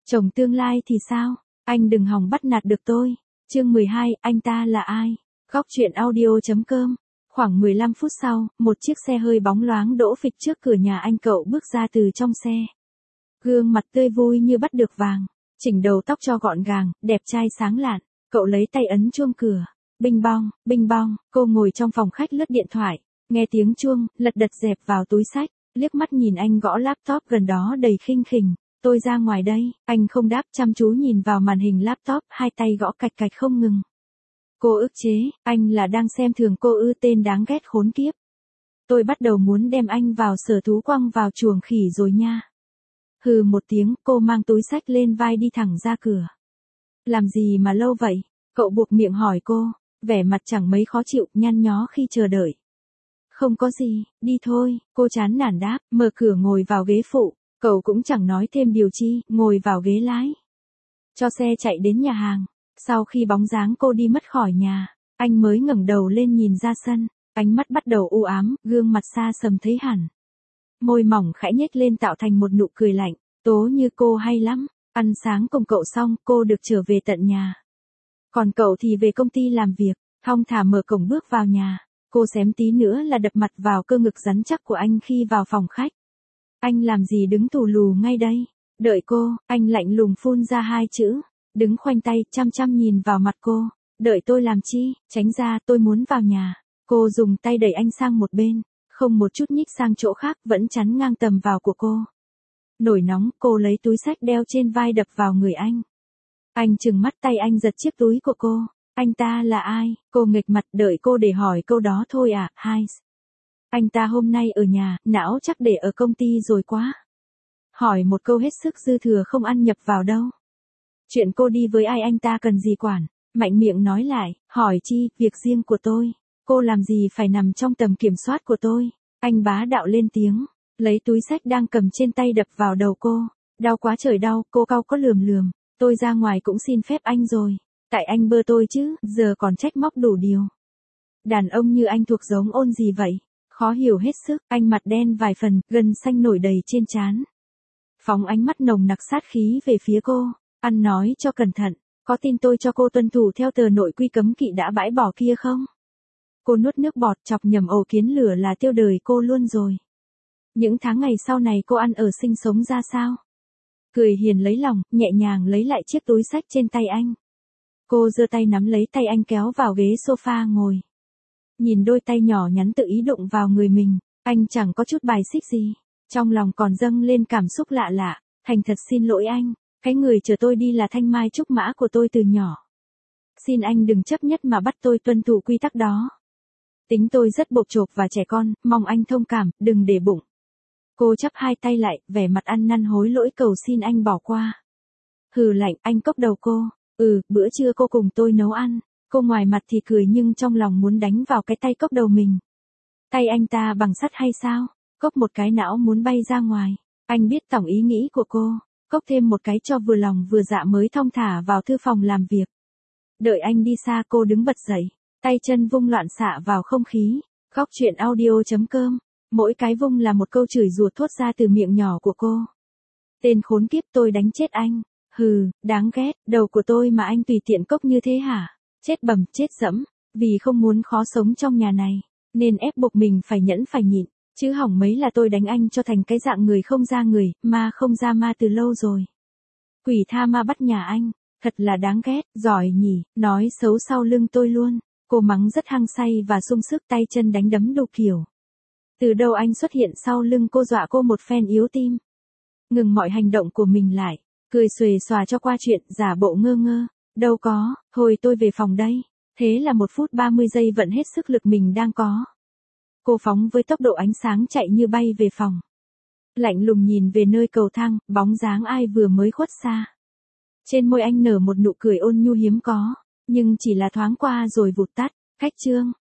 Chồng tương lai thì sao? Anh đừng hòng bắt nạt được tôi. Chương 12, anh ta là ai? Góc truyện audio.com. Khoảng 15 phút sau, một chiếc xe hơi bóng loáng đỗ phịch trước cửa nhà anh Cậu bước ra từ trong xe. Gương mặt tươi vui như bắt được vàng, chỉnh đầu tóc cho gọn gàng, đẹp trai sáng lạn. Cậu lấy tay ấn chuông cửa. Bing bong, cô ngồi trong phòng khách lướt điện thoại, nghe tiếng chuông, lật đật dẹp vào túi xách, liếc mắt nhìn anh gõ laptop gần đó đầy khinh khỉnh. Tôi ra ngoài đây, anh không đáp, chăm chú nhìn vào màn hình laptop, hai tay gõ cạch cạch không ngừng. Cô ức chế, anh là đang xem thường cô ư, tên đáng ghét khốn kiếp. Tôi bắt đầu muốn đem anh vào sở thú quăng vào chuồng khỉ rồi nha. Hừ một tiếng, cô mang túi xách lên vai đi thẳng ra cửa. Làm gì mà lâu vậy? Cậu buộc miệng hỏi cô, vẻ mặt chẳng mấy khó chịu, nhăn nhó khi chờ đợi. Không có gì, đi thôi, cô chán nản đáp, mở cửa ngồi vào ghế phụ. Cậu cũng chẳng nói thêm điều chi, ngồi vào ghế lái. Cho xe chạy đến nhà hàng. Sau khi bóng dáng cô đi mất khỏi nhà, anh mới ngẩng đầu lên nhìn ra sân. Ánh mắt bắt đầu u ám, gương mặt xa sầm thấy hẳn. Môi mỏng khẽ nhếch lên tạo thành một nụ cười lạnh. Tố như cô hay lắm. Ăn sáng cùng cậu xong, cô được trở về tận nhà. Còn cậu thì về công ty làm việc, thong thả mở cổng bước vào nhà. Cô xém tí nữa là đập mặt vào cơ ngực rắn chắc của anh khi vào phòng khách. Anh làm gì đứng tù lù ngay đây? Đợi cô, anh lạnh lùng phun ra hai chữ. Đứng khoanh tay, chăm chăm nhìn vào mặt cô. Đợi tôi làm chi? Tránh ra, tôi muốn vào nhà. Cô dùng tay đẩy anh sang một bên, không một chút nhích sang chỗ khác, vẫn chắn ngang tầm vào của cô. Nổi nóng, cô lấy túi xách đeo trên vai đập vào người anh. Anh trừng mắt, tay anh giật chiếc túi của cô. Anh ta là ai? Cô nghịch mặt, đợi cô để hỏi câu đó thôi à, hai. Anh ta hôm nay ở nhà, não chắc để ở công ty rồi quá. Hỏi một câu hết sức dư thừa không ăn nhập vào đâu. Chuyện cô đi với ai anh ta cần gì quản, mạnh miệng nói lại, hỏi chi, việc riêng của tôi. Cô làm gì phải nằm trong tầm kiểm soát của tôi. Anh bá đạo lên tiếng, lấy túi xách đang cầm trên tay đập vào đầu cô. Đau quá trời đau, cô cau có lườm. Tôi ra ngoài cũng xin phép anh rồi. Tại anh bơ tôi chứ, giờ còn trách móc đủ điều. Đàn ông như anh thuộc giống ôn gì vậy? Khó hiểu hết sức, anh mặt đen vài phần, gân xanh nổi đầy trên trán. Phóng ánh mắt nồng nặc sát khí về phía cô, ăn nói cho cẩn thận, có tin tôi cho cô tuân thủ theo tờ nội quy cấm kỵ đã bãi bỏ kia không? Cô nuốt nước bọt, chọc nhầm ổ kiến lửa là tiêu đời cô luôn rồi. Những tháng ngày sau này cô ăn ở sinh sống ra sao? Cười hiền lấy lòng, nhẹ nhàng lấy lại chiếc túi xách trên tay anh. Cô giơ tay nắm lấy tay anh kéo vào ghế sofa ngồi. Nhìn đôi tay nhỏ nhắn tự ý đụng vào người mình, anh chẳng có chút bài xích gì. Trong lòng còn dâng lên cảm xúc lạ lạ, thành thật xin lỗi anh, cái người chở tôi đi là thanh mai trúc mã của tôi từ nhỏ. Xin anh đừng chấp nhất mà bắt tôi tuân thủ quy tắc đó. Tính tôi rất bộc chộp và trẻ con, mong anh thông cảm, đừng để bụng. Cô chắp hai tay lại, vẻ mặt ăn năn hối lỗi cầu xin anh bỏ qua. Hừ lạnh, anh cốc đầu cô. Bữa trưa cô cùng tôi nấu ăn. Cô ngoài mặt thì cười nhưng trong lòng muốn đánh vào cái tay cốc đầu mình. Tay anh ta bằng sắt hay sao? Cốc một cái não muốn bay ra ngoài. Anh biết tổng ý nghĩ của cô. Cốc thêm một cái cho vừa lòng vừa dạ mới thong thả vào thư phòng làm việc. Đợi anh đi xa cô đứng bật dậy. Tay chân vung loạn xạ vào không khí. Góc truyện audio.com. Mỗi cái vung là một câu chửi rủa thốt ra từ miệng nhỏ của cô. Tên khốn kiếp, tôi đánh chết anh. Hừ, đáng ghét, đầu của tôi mà anh tùy tiện cốc như thế hả? Chết bầm, chết dẫm, vì không muốn khó sống trong nhà này, nên ép buộc mình phải nhẫn phải nhịn, chứ hỏng mấy là tôi đánh anh cho thành cái dạng người không ra người, ma không ra ma từ lâu rồi. Quỷ tha ma bắt nhà anh, thật là đáng ghét, giỏi nhỉ, nói xấu sau lưng tôi luôn. Cô mắng rất hăng say và sung sức, tay chân đánh đấm đủ kiểu. Từ đâu anh xuất hiện sau lưng cô, dọa cô một phen yếu tim. Ngừng mọi hành động của mình lại, cười xuề xòa cho qua chuyện, giả bộ ngơ ngơ. Đâu có, thôi tôi về phòng đây. Thế là 1 phút 30 giây vận hết sức lực mình đang có. Cô phóng với tốc độ ánh sáng chạy như bay về phòng. Lạnh lùng nhìn về nơi cầu thang, bóng dáng ai vừa mới khuất xa. Trên môi anh nở một nụ cười ôn nhu hiếm có, nhưng chỉ là thoáng qua rồi vụt tắt. Khách trương,